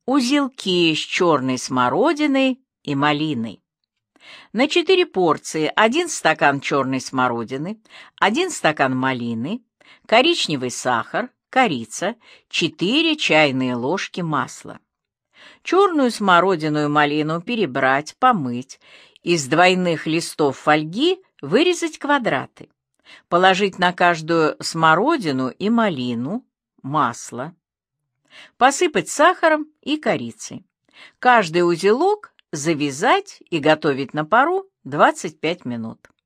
узелки с черной смородиной и малиной. На 4 порции 1 стакан черной смородины, 1 стакан малины, коричневый сахар, корица, 4 чайные ложки масла. Черную смородину и малину перебрать, помыть, из двойных листов фольги вырезать квадраты, положить на каждую смородину и малину масло, посыпать сахаром и корицей. Каждый узелок завязать и готовить на пару 25 минут.